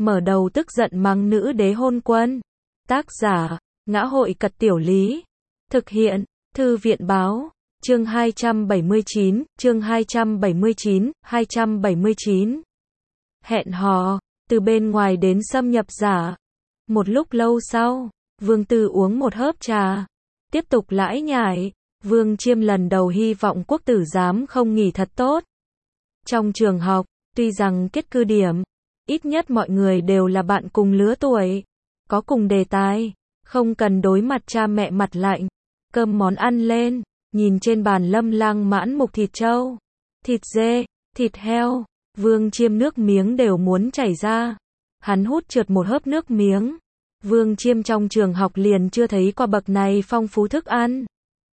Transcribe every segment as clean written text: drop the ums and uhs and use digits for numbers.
mở đầu tức giận mắng nữ đế hôn quân. Tác giả, Ngã hội Cật Tiểu Lý. Thực hiện, Thư viện Báo. Chương 279, chương 279. Hẹn hò, từ bên ngoài đến xâm nhập giả. Một lúc lâu sau, Vương Tư uống một hớp trà, tiếp tục lải nhải. Vương Chiêm lần đầu hy vọng quốc tử giám không nghỉ thật tốt. Trong trường học, tuy rằng kết cư điểm, ít nhất mọi người đều là bạn cùng lứa tuổi, có cùng đề tài, không cần đối mặt cha mẹ mặt lạnh. Cơm món ăn lên, nhìn trên bàn lâm lang mãn mục thịt trâu, thịt dê, thịt heo, Vương Chiêm nước miếng đều muốn chảy ra. Hắn hút trượt một hớp nước miếng. Vương Chiêm trong trường học liền chưa thấy qua bậc này phong phú thức ăn.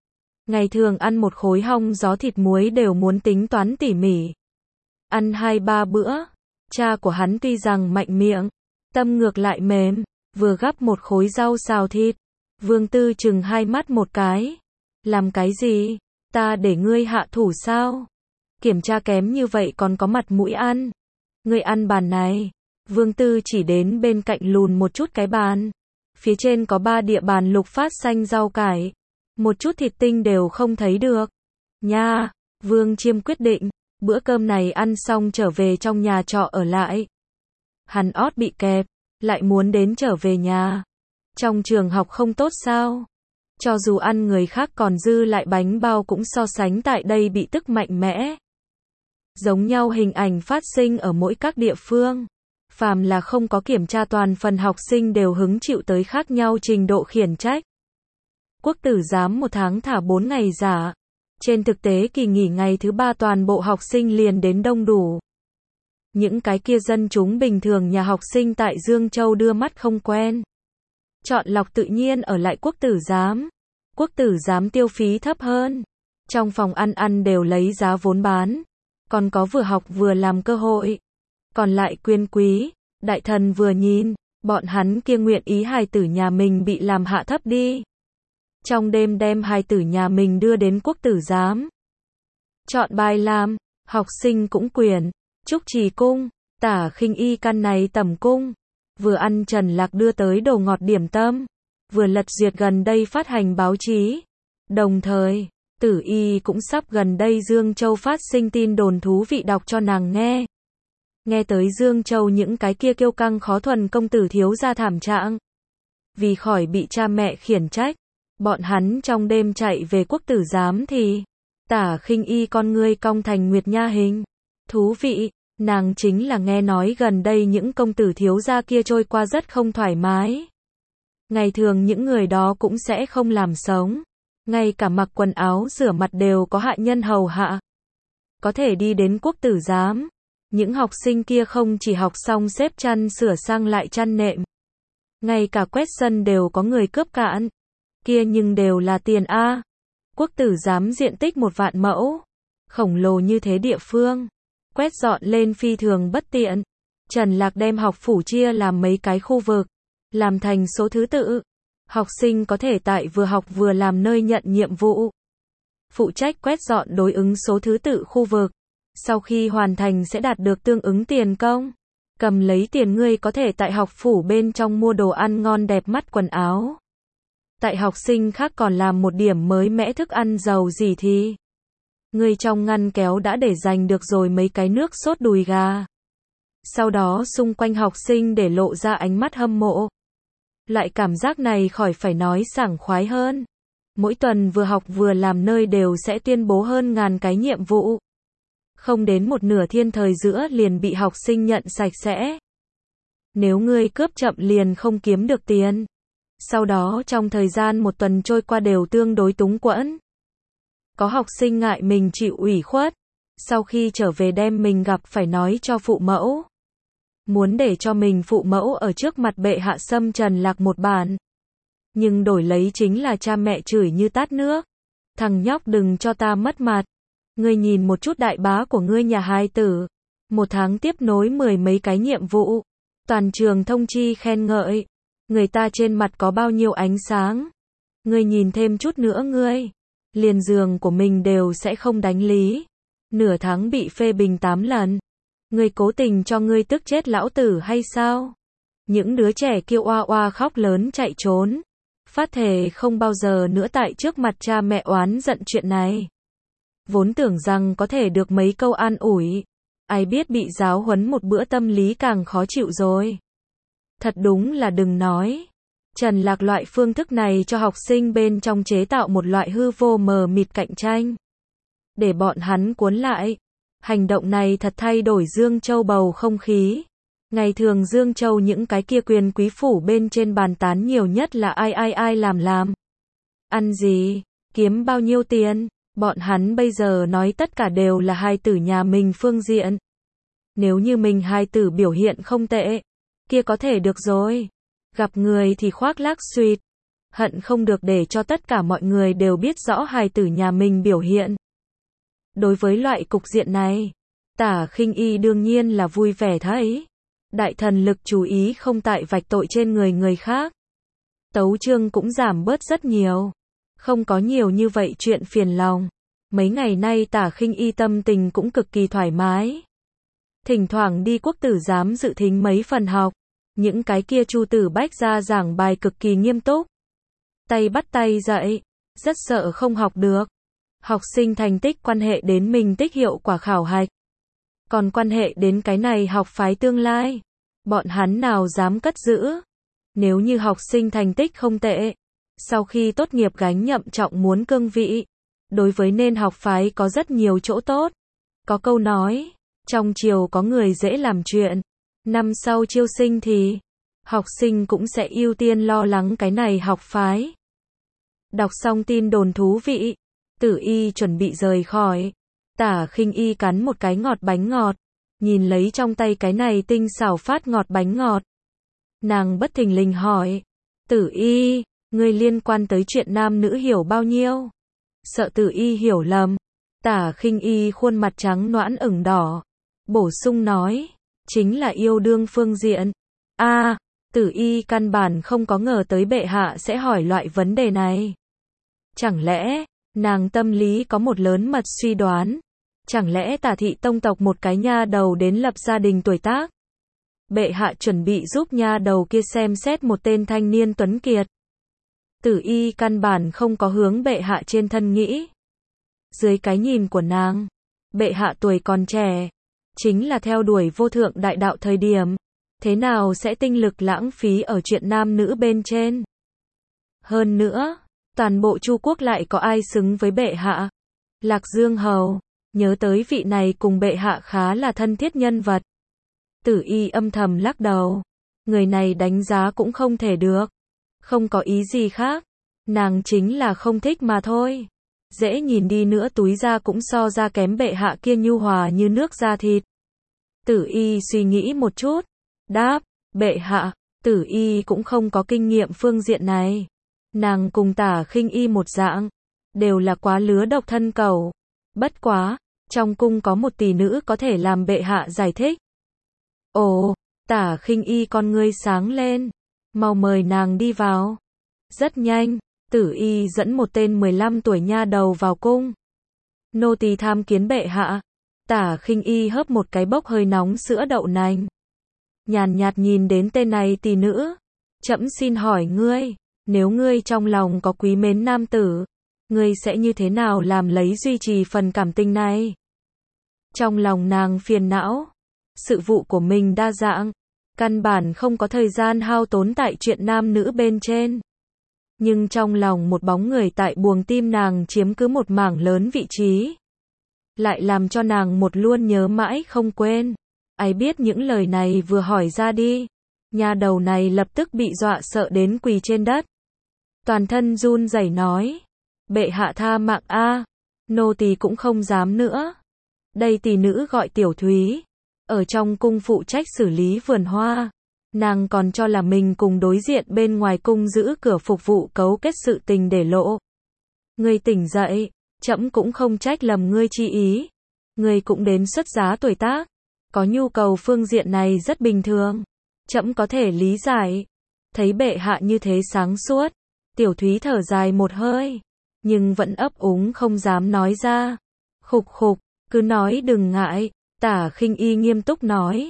Ngày thường ăn một khối hong gió thịt muối đều muốn tính toán tỉ mỉ. Ăn 2-3 bữa. Cha của hắn tuy rằng mạnh miệng, tâm ngược lại mềm, vừa gắp một khối rau xào thịt. Vương Tư chừng hai mắt một cái. Làm cái gì? Ta để ngươi hạ thủ sao? Kiểm tra kém như vậy còn có mặt mũi ăn. Ngươi ăn bàn này. Vương Tư chỉ đến bên cạnh lùn một chút cái bàn. Phía trên có 3 địa bàn lục phát xanh rau cải. Một chút thịt tinh đều không thấy được. Nha, Vương Chiêm quyết định, bữa cơm này ăn xong trở về trong nhà trọ ở lại. Hắn ót bị kẹp, lại muốn đến trở về nhà. Trong trường học không tốt sao? Cho dù ăn người khác còn dư lại bánh bao cũng so sánh tại đây bị tức mạnh mẽ. Giống nhau hình ảnh phát sinh ở mỗi các địa phương. Phàm là không có kiểm tra toàn phần học sinh đều hứng chịu tới khác nhau trình độ khiển trách. Quốc tử giám 1 tháng thả 4 ngày giả. Trên thực tế kỳ nghỉ ngày thứ 3 toàn bộ học sinh liền đến đông đủ. Những cái kia dân chúng bình thường nhà học sinh tại Dương Châu đưa mắt không quen. Chọn lọc tự nhiên ở lại quốc tử giám. Quốc tử giám tiêu phí thấp hơn. Trong phòng ăn đều lấy giá vốn bán. Còn có vừa học vừa làm cơ hội. Còn lại quyền quý, đại thần vừa nhìn, bọn hắn kia nguyện ý hài tử nhà mình bị làm hạ thấp đi. Trong đêm đem hài tử nhà mình đưa đến quốc tử giám. Chọn bài làm, học sinh cũng quyền, Trúc Trì cung, Tả Khinh Y căn này tẩm cung. Vừa ăn Trần Lạc đưa tới đồ ngọt điểm tâm, vừa lật duyệt gần đây phát hành báo chí. Đồng thời, Tử Y cũng sắp gần đây Dương Châu phát sinh tin đồn thú vị đọc cho nàng nghe. Nghe tới Dương Châu những cái kia kiêu căng khó thuần công tử thiếu gia thảm trạng. Vì khỏi bị cha mẹ khiển trách, bọn hắn trong đêm chạy về quốc tử giám thì Tả Khinh Y con ngươi cong thành nguyệt nha hình. Thú vị, nàng chính là nghe nói gần đây những công tử thiếu gia kia trôi qua rất không thoải mái. Ngày thường những người đó cũng sẽ không làm sống. Ngay cả mặc quần áo rửa mặt đều có hạ nhân hầu hạ. Có thể đi đến quốc tử giám. Những học sinh kia không chỉ học xong xếp chăn sửa sang lại chăn nệm. Ngay cả quét sân đều có người cướp cạn. Kia nhưng đều là tiền A. Quốc tử giám diện tích 1 vạn mẫu. Khổng lồ như thế địa phương. Quét dọn lên phi thường bất tiện. Trần Lạc đem học phủ chia làm mấy cái khu vực. Làm thành số thứ tự. Học sinh có thể tại vừa học vừa làm nơi nhận nhiệm vụ. Phụ trách quét dọn đối ứng số thứ tự khu vực. Sau khi hoàn thành sẽ đạt được tương ứng tiền công. Cầm lấy tiền ngươi có thể tại học phủ bên trong mua đồ ăn ngon đẹp mắt quần áo. Tại học sinh khác còn làm một điểm mới mẻ thức ăn giàu gì thì. Ngươi trong ngăn kéo đã để dành được rồi mấy cái nước sốt đùi gà. Sau đó xung quanh học sinh để lộ ra ánh mắt hâm mộ. Loại cảm giác này khỏi phải nói sảng khoái hơn. Mỗi tuần vừa học vừa làm nơi đều sẽ tuyên bố hơn 1000 cái nhiệm vụ. Không đến một nửa thiên thời giữa liền bị học sinh nhận sạch sẽ. Nếu ngươi cướp chậm liền không kiếm được tiền. Sau đó trong thời gian 1 tuần trôi qua đều tương đối túng quẫn. Có học sinh ngại mình chịu ủy khuất. Sau khi trở về đem mình gặp phải nói cho phụ mẫu. Muốn để cho mình phụ mẫu ở trước mặt bệ hạ xâm Trần Lạc một bản. Nhưng đổi lấy chính là cha mẹ chửi như tát nước. Thằng nhóc đừng cho ta mất mặt. Ngươi nhìn một chút đại bá của ngươi nhà hài tử. 1 tháng tiếp nối 10 mấy cái nhiệm vụ. Toàn trường thông chi khen ngợi. Người ta trên mặt có bao nhiêu ánh sáng. Ngươi nhìn thêm chút nữa ngươi. Liền giường của mình đều sẽ không đánh lý. Nửa tháng bị phê bình 8 lần. Ngươi cố tình cho ngươi tức chết lão tử hay sao? Những đứa trẻ kêu oa oa khóc lớn chạy trốn. Phát thề không bao giờ nữa tại trước mặt cha mẹ oán giận chuyện này. Vốn tưởng rằng có thể được mấy câu an ủi. Ai biết bị giáo huấn một bữa tâm lý càng khó chịu rồi. Thật đúng là đừng nói. Trần Lạc loại phương thức này cho học sinh bên trong chế tạo một loại hư vô mờ mịt cạnh tranh. Để bọn hắn cuốn lại. Hành động này thật thay đổi Dương Châu bầu không khí. Ngày thường Dương Châu những cái kia quyền quý phủ bên trên bàn tán nhiều nhất là ai làm. Ăn gì, kiếm bao nhiêu tiền, bọn hắn bây giờ nói tất cả đều là hài tử nhà mình phương diện. Nếu như mình hài tử biểu hiện không tệ, kia có thể được rồi. Gặp người thì khoác lác suýt, hận không được để cho tất cả mọi người đều biết rõ hài tử nhà mình biểu hiện. Đối với loại cục diện này, Tả Khinh Y đương nhiên là vui vẻ thấy. Đại thần lực chú ý không tại vạch tội trên người khác. Tấu chương cũng giảm bớt rất nhiều. Không có nhiều như vậy chuyện phiền lòng. Mấy ngày nay Tả Khinh Y tâm tình cũng cực kỳ thoải mái. Thỉnh thoảng đi quốc tử giám dự thính mấy phần học. Những cái kia Chu Tử Bách ra giảng bài cực kỳ nghiêm túc. Tay bắt tay dạy. Rất sợ không học được. Học sinh thành tích quan hệ đến mình tích hiệu quả khảo hạch. Còn quan hệ đến cái này học phái tương lai. Bọn hắn nào dám cất giữ. Nếu như học sinh thành tích không tệ. Sau khi tốt nghiệp gánh nhậm trọng muốn cương vị. Đối với nên học phái có rất nhiều chỗ tốt. Có câu nói. Trong triều có người dễ làm chuyện. Năm sau chiêu sinh thì. Học sinh cũng sẽ ưu tiên lo lắng cái này học phái. Đọc xong tin đồn thú vị. Tử Y chuẩn bị rời khỏi. Tả Khinh Y cắn một cái ngọt bánh ngọt. Nhìn lấy trong tay cái này tinh xảo phát ngọt bánh ngọt. Nàng bất thình lình hỏi. Tử Y, ngươi liên quan tới chuyện nam nữ hiểu bao nhiêu? Sợ Tử Y hiểu lầm. Tả Khinh Y khuôn mặt trắng nõn ửng đỏ. Bổ sung nói. Chính là yêu đương phương diện. Tử Y căn bản không có ngờ tới bệ hạ sẽ hỏi loại vấn đề này. Chẳng lẽ, nàng tâm lý có một lớn mật suy đoán. Chẳng lẽ Tả thị tông tộc một cái nha đầu đến lập gia đình tuổi tác? Bệ hạ chuẩn bị giúp nha đầu kia xem xét một tên thanh niên tuấn kiệt. Tử Y căn bản không có hướng bệ hạ trên thân nghĩ. Dưới cái nhìn của nàng, bệ hạ tuổi còn trẻ, chính là theo đuổi vô thượng đại đạo thời điểm, thế nào sẽ tinh lực lãng phí ở chuyện nam nữ bên trên? Hơn nữa, toàn bộ Chu quốc lại có ai xứng với bệ hạ? Lạc Dương hầu, nhớ tới vị này cùng bệ hạ khá là thân thiết nhân vật. Tử Y âm thầm lắc đầu, người này đánh giá cũng không thể được. Không có ý gì khác, nàng chính là không thích mà thôi. Dễ nhìn đi nữa túi da cũng so ra kém bệ hạ kia nhu hòa như nước da thịt. Tử Y suy nghĩ một chút, đáp, bệ hạ, Tử Y cũng không có kinh nghiệm phương diện này. Nàng cùng Tả Khinh Y một dạng, đều là quá lứa độc thân cầu. Bất quá, trong cung có một tỷ nữ có thể làm bệ hạ giải thích. Ồ, Tả Khinh Y con ngươi sáng lên, mau mời nàng đi vào. Rất nhanh, Tử Y dẫn một tên 15 tuổi nha đầu vào cung. Nô tỳ tham kiến bệ hạ. Tả Khinh Y hớp một cái bốc hơi nóng sữa đậu nành. Nhàn nhạt nhìn đến tên này tỷ nữ. Trẫm xin hỏi ngươi, nếu ngươi trong lòng có quý mến nam tử, ngươi sẽ như thế nào làm lấy duy trì phần cảm tình này? Trong lòng nàng phiền não, sự vụ của mình đa dạng, căn bản không có thời gian hao tốn tại chuyện nam nữ bên trên. Nhưng trong lòng một bóng người tại buồng tim nàng chiếm cứ một mảng lớn vị trí, lại làm cho nàng một luôn nhớ mãi không quên. Ai biết những lời này vừa hỏi ra đi, nha đầu này lập tức bị dọa sợ đến quỳ trên đất. Toàn thân run rẩy nói, bệ hạ tha mạng a, nô tỳ cũng không dám nữa. Đây tỷ nữ gọi Tiểu Thúy, ở trong cung phụ trách xử lý vườn hoa. Nàng còn cho là mình cùng đối diện bên ngoài cung giữ cửa phục vụ cấu kết sự tình để lộ. Ngươi tỉnh dậy, trẫm cũng không trách lầm ngươi chi ý. Ngươi cũng đến xuất giá tuổi tác, có nhu cầu phương diện này rất bình thường. Trẫm có thể lý giải. Thấy bệ hạ như thế sáng suốt, Tiểu Thúy thở dài một hơi, nhưng vẫn ấp úng không dám nói ra. Khục khục, cứ nói đừng ngại. Tả Khinh Y nghiêm túc nói,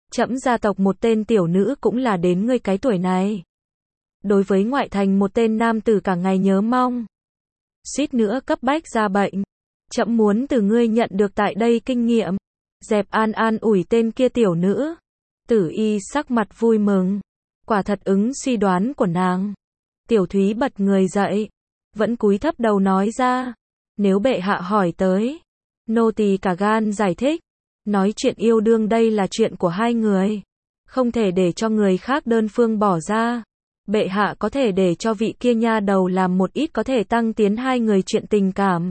Trẫm gia tộc một tên tiểu nữ cũng là đến ngươi cái tuổi này. Đối với ngoại thành một tên nam tử cả ngày nhớ mong. Suýt nữa cấp bách ra bệnh. Trẫm muốn từ ngươi nhận được tại đây kinh nghiệm. Dẹp an ủi tên kia tiểu nữ. Tử Y sắc mặt vui mừng. Quả thật ứng suy đoán của nàng. Tiểu Thúy bật người dậy. Vẫn cúi thấp đầu nói ra. Nếu bệ hạ hỏi tới. Nô tỳ cả gan giải thích. Nói chuyện yêu đương đây là chuyện của hai người. Không thể để cho người khác đơn phương bỏ ra. Bệ hạ có thể để cho vị kia nha đầu làm một ít có thể tăng tiến hai người chuyện tình cảm.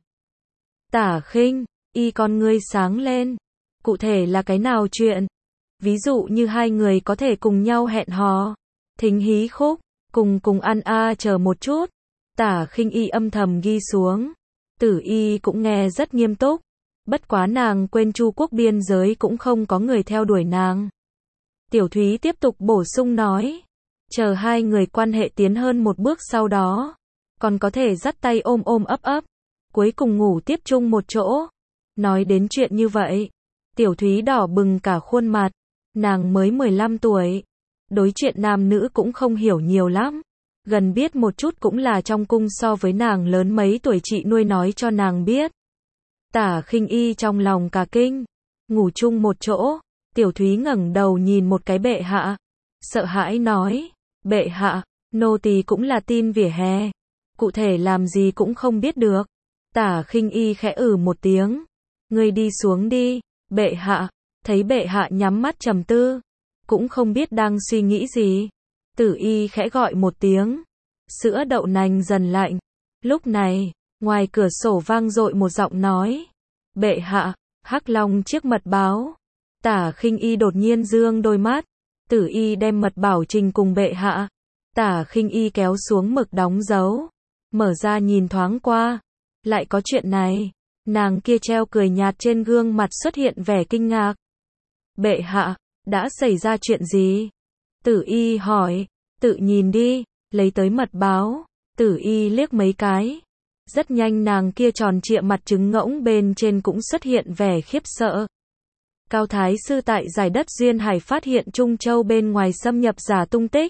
Tả Khinh, y con ngươi sáng lên. Cụ thể là cái nào chuyện? Ví dụ như hai người có thể cùng nhau hẹn hò, thính hí khúc, cùng ăn chờ một chút. Tả Khinh y âm thầm ghi xuống. Tử Y cũng nghe rất nghiêm túc. Bất quá nàng quên Chu quốc biên giới cũng không có người theo đuổi nàng. Tiểu Thúy tiếp tục bổ sung nói. Chờ hai người quan hệ tiến hơn một bước sau đó. Còn có thể dắt tay ôm ấp. Cuối cùng ngủ tiếp chung một chỗ. Nói đến chuyện như vậy. Tiểu Thúy đỏ bừng cả khuôn mặt. Nàng mới 15 tuổi. Đối chuyện nam nữ cũng không hiểu nhiều lắm. Gần biết một chút cũng là trong cung so với nàng lớn mấy tuổi chị nuôi nói cho nàng biết. Tả Khinh y trong lòng cả kinh. Ngủ chung một chỗ. Tiểu Thúy ngẩng đầu nhìn một cái bệ hạ. Sợ hãi nói. Bệ hạ, nô tỳ cũng là tin vỉa hè. Cụ thể làm gì cũng không biết được. Tả Khinh y khẽ một tiếng. Ngươi đi xuống đi, bệ hạ. Thấy bệ hạ nhắm mắt trầm tư. Cũng không biết đang suy nghĩ gì. Tử Y khẽ gọi một tiếng. Sữa đậu nành dần lạnh. Lúc này, ngoài cửa sổ vang dội một giọng nói. Bệ hạ, Hắc Long chiếc mật báo. Tả Khinh y đột nhiên dương đôi mắt. Tử Y đem mật bảo trình cùng bệ hạ. Tả Khinh y kéo xuống mực đóng dấu. Mở ra nhìn thoáng qua. Lại có chuyện này. Nàng kia treo cười nhạt trên gương mặt xuất hiện vẻ kinh ngạc. Bệ hạ, đã xảy ra chuyện gì? Tử Y hỏi. Tự nhìn đi, lấy tới mật báo. Tử Y liếc mấy cái. Rất nhanh nàng kia tròn trịa mặt trứng ngỗng bên trên cũng xuất hiện vẻ khiếp sợ. Cao Thái Sư tại giải đất Duyên Hải phát hiện Trung Châu bên ngoài xâm nhập giả tung tích.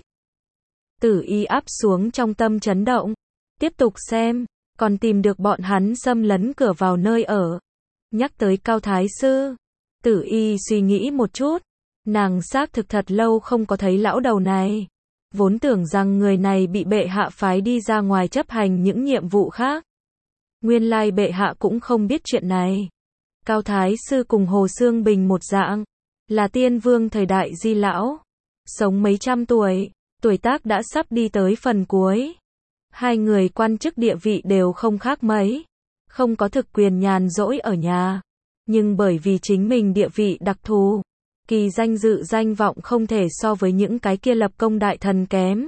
Tử Y áp xuống trong tâm chấn động. Tiếp tục xem, còn tìm được bọn hắn xâm lấn cửa vào nơi ở. Nhắc tới Cao Thái Sư. Tử Y suy nghĩ một chút. Nàng xác thực thật lâu không có thấy lão đầu này. Vốn tưởng rằng người này bị bệ hạ phái đi ra ngoài chấp hành những nhiệm vụ khác. Nguyên lai bệ hạ cũng không biết chuyện này. Cao Thái Sư cùng Hồ Xương Bình một dạng. Là tiên vương thời đại Di lão. Sống mấy trăm tuổi. Tuổi tác đã sắp đi tới phần cuối. Hai người quan chức địa vị đều không khác mấy. Không có thực quyền nhàn rỗi ở nhà. Nhưng bởi vì chính mình địa vị đặc thù. Kỳ danh dự danh vọng không thể so với những cái kia lập công đại thần kém.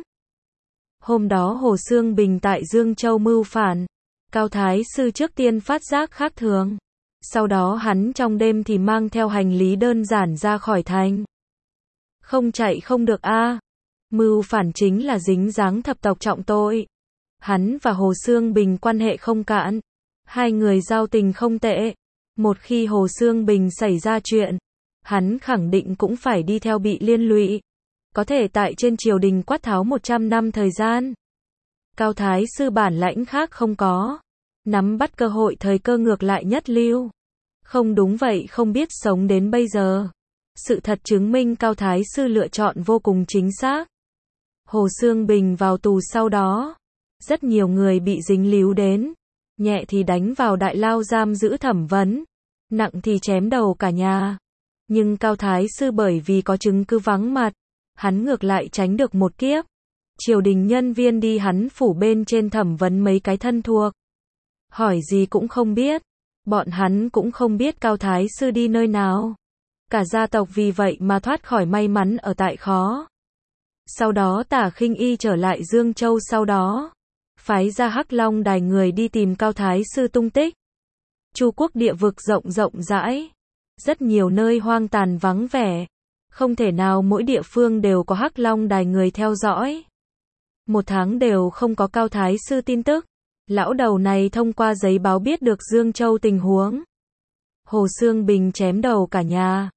Hôm đó Hồ Xương Bình tại Dương Châu mưu phản. Cao Thái Sư trước tiên phát giác khác thường. Sau đó hắn trong đêm thì mang theo hành lý đơn giản ra khỏi thành. Không chạy không được Mưu phản chính là dính dáng thập tộc trọng tội. Hắn và Hồ Xương Bình quan hệ không cạn. Hai người giao tình không tệ. Một khi Hồ Xương Bình xảy ra chuyện, hắn khẳng định cũng phải đi theo bị liên lụy. Có thể tại trên triều đình quát tháo 100 năm thời gian. Cao Thái Sư bản lãnh khác không có. Nắm bắt cơ hội thời cơ ngược lại nhất lưu. Không đúng vậy không biết sống đến bây giờ. Sự thật chứng minh Cao Thái Sư lựa chọn vô cùng chính xác. Hồ Xương Bình vào tù sau đó. Rất nhiều người bị dính líu đến. Nhẹ thì đánh vào đại lao giam giữ thẩm vấn. Nặng thì chém đầu cả nhà. Nhưng Cao Thái Sư bởi vì có chứng cứ vắng mặt. Hắn ngược lại tránh được một kiếp. Triều đình nhân viên đi hắn phủ bên trên thẩm vấn mấy cái thân thuộc. Hỏi gì cũng không biết. Bọn hắn cũng không biết Cao Thái Sư đi nơi nào. Cả gia tộc vì vậy mà thoát khỏi may mắn ở tại khó. Sau đó Tả Khinh y trở lại Dương Châu sau đó. Phái ra Hắc Long đài người đi tìm Cao Thái Sư tung tích. Chu quốc địa vực rộng rộng rãi. Rất nhiều nơi hoang tàn vắng vẻ. Không thể nào mỗi địa phương đều có Hắc Long đài người theo dõi. Một tháng đều không có Cao Thái Sư tin tức. Lão đầu này thông qua giấy báo biết được Dương Châu tình huống. Hồ Xương Bình chém đầu cả nhà.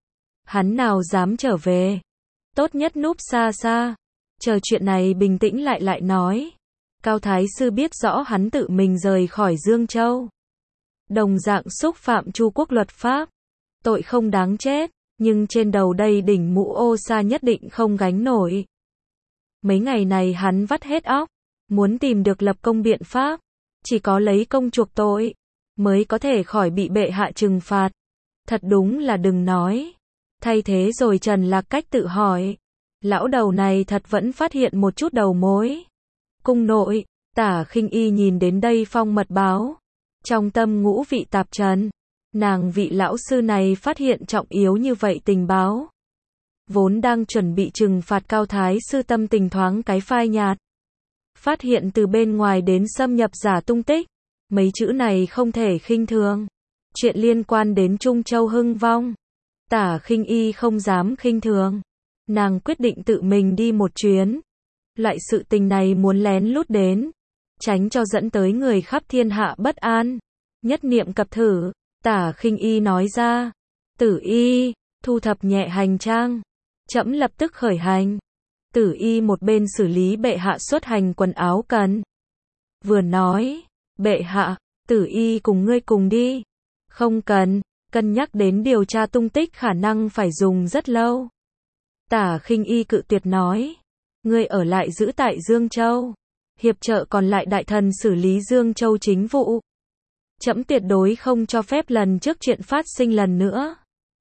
Hắn nào dám trở về. Tốt nhất núp xa xa. Chờ chuyện này bình tĩnh lại nói. Cao Thái Sư biết rõ hắn tự mình rời khỏi Dương Châu. Đồng dạng xúc phạm Chu quốc luật pháp. Tội không đáng chết, nhưng trên đầu đây đỉnh mũ ô sa nhất định không gánh nổi. Mấy ngày này hắn vắt hết óc, muốn tìm được lập công biện pháp. Chỉ có lấy công chuộc tội, mới có thể khỏi bị bệ hạ trừng phạt. Thật đúng là đừng nói. Thay thế rồi Trần Lạc Cách tự hỏi. Lão đầu này thật vẫn phát hiện một chút đầu mối. Cung nội, Tả Khinh Y nhìn đến đây phong mật báo. Trong tâm ngũ vị tạp trần. Nàng vị lão sư này phát hiện trọng yếu như vậy tình báo. Vốn đang chuẩn bị trừng phạt Cao Thái Sư tâm tình thoáng cái phai nhạt. Phát hiện từ bên ngoài đến xâm nhập giả tung tích. Mấy chữ này không thể khinh thường. Chuyện liên quan đến Trung Châu hưng vong. Tả Khinh Y không dám khinh thường. Nàng quyết định tự mình đi một chuyến. Loại sự tình này muốn lén lút đến. Tránh cho dẫn tới người khắp thiên hạ bất an. Nhất niệm cập thử. Tả Khinh Y nói ra. Tử Y, thu thập nhẹ hành trang. Trẫm lập tức khởi hành. Tử Y một bên xử lý bệ hạ xuất hành quần áo cần. Vừa nói. Bệ hạ, Tử Y cùng ngươi cùng đi. Không cần, cân nhắc đến điều tra tung tích khả năng phải dùng rất lâu. Tả Khinh Y cự tuyệt nói. Ngươi ở lại giữ tại Dương Châu. Hiệp trợ còn lại đại thần xử lý Dương Châu chính vụ. Trẫm tuyệt đối không cho phép lần trước chuyện phát sinh lần nữa.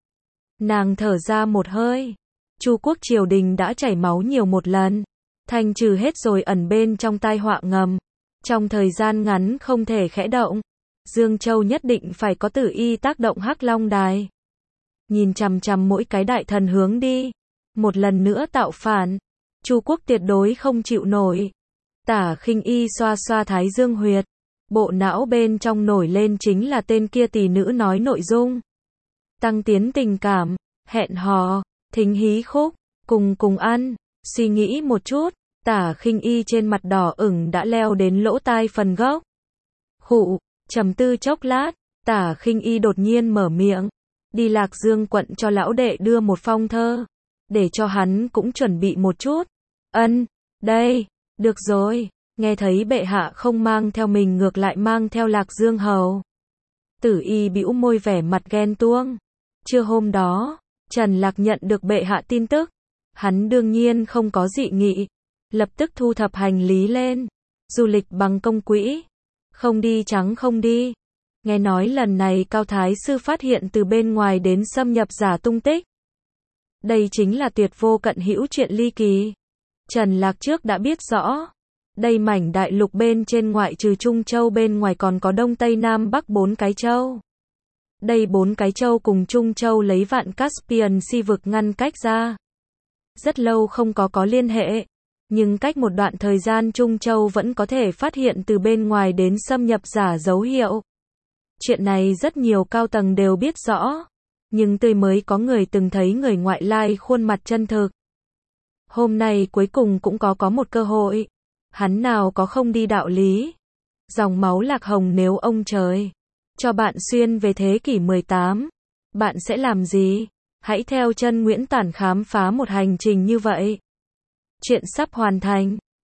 Nàng thở ra một hơi. Chu quốc triều đình đã chảy máu nhiều một lần. Thanh trừ hết rồi ẩn bên trong tai họa ngầm. Trong thời gian ngắn không thể khẽ động. Dương Châu nhất định phải có Tử Y tác động Hắc Long Đài. Nhìn chằm chằm mỗi cái đại thần hướng đi. Một lần nữa tạo phản. Chu quốc tuyệt đối không chịu nổi. Tả Khinh Y xoa xoa thái dương huyệt. Bộ não bên trong nổi lên chính là tên kia tỷ nữ nói nội dung. Tăng tiến tình cảm, hẹn hò, thính hí khúc, cùng ăn. Suy nghĩ một chút, Tả Khinh Y trên mặt đỏ ửng đã leo đến lỗ tai phần gốc. Khụ, trầm tư chốc lát, Tả Khinh Y đột nhiên mở miệng. Đi Lạc Dương quận cho lão đệ đưa một phong thơ. Để cho hắn cũng chuẩn bị một chút. Đây, được rồi. Nghe thấy bệ hạ không mang theo mình ngược lại mang theo Lạc Dương hầu. Tử Y bĩu môi vẻ mặt ghen tuông. Trưa hôm đó, Trần Lạc nhận được bệ hạ tin tức. Hắn đương nhiên không có dị nghị. Lập tức thu thập hành lý lên. Du lịch bằng công quỹ. Không đi trắng không đi. Nghe nói lần này Cao Thái Sư phát hiện từ bên ngoài đến xâm nhập giả tung tích. Đây chính là tuyệt vô cận hữu chuyện ly kỳ. Trần Lạc trước đã biết rõ. Đây mảnh đại lục bên trên ngoại trừ Trung Châu bên ngoài còn có Đông Tây Nam Bắc 4 cái châu. Đây 4 cái châu cùng Trung Châu lấy vạn Caspian Sea vực ngăn cách ra. Rất lâu không có liên hệ. Nhưng cách một đoạn thời gian Trung Châu vẫn có thể phát hiện từ bên ngoài đến xâm nhập giả dấu hiệu. Chuyện này rất nhiều cao tầng đều biết rõ. Nhưng tươi mới có người từng thấy người ngoại lai khuôn mặt chân thực. Hôm nay cuối cùng cũng có một cơ hội. Hắn nào có không đi đạo lý. Dòng máu Lạc Hồng nếu ông trời cho bạn xuyên về thế kỷ 18, bạn sẽ làm gì? Hãy theo chân Nguyễn Tản khám phá một hành trình như vậy. Chuyện sắp hoàn thành.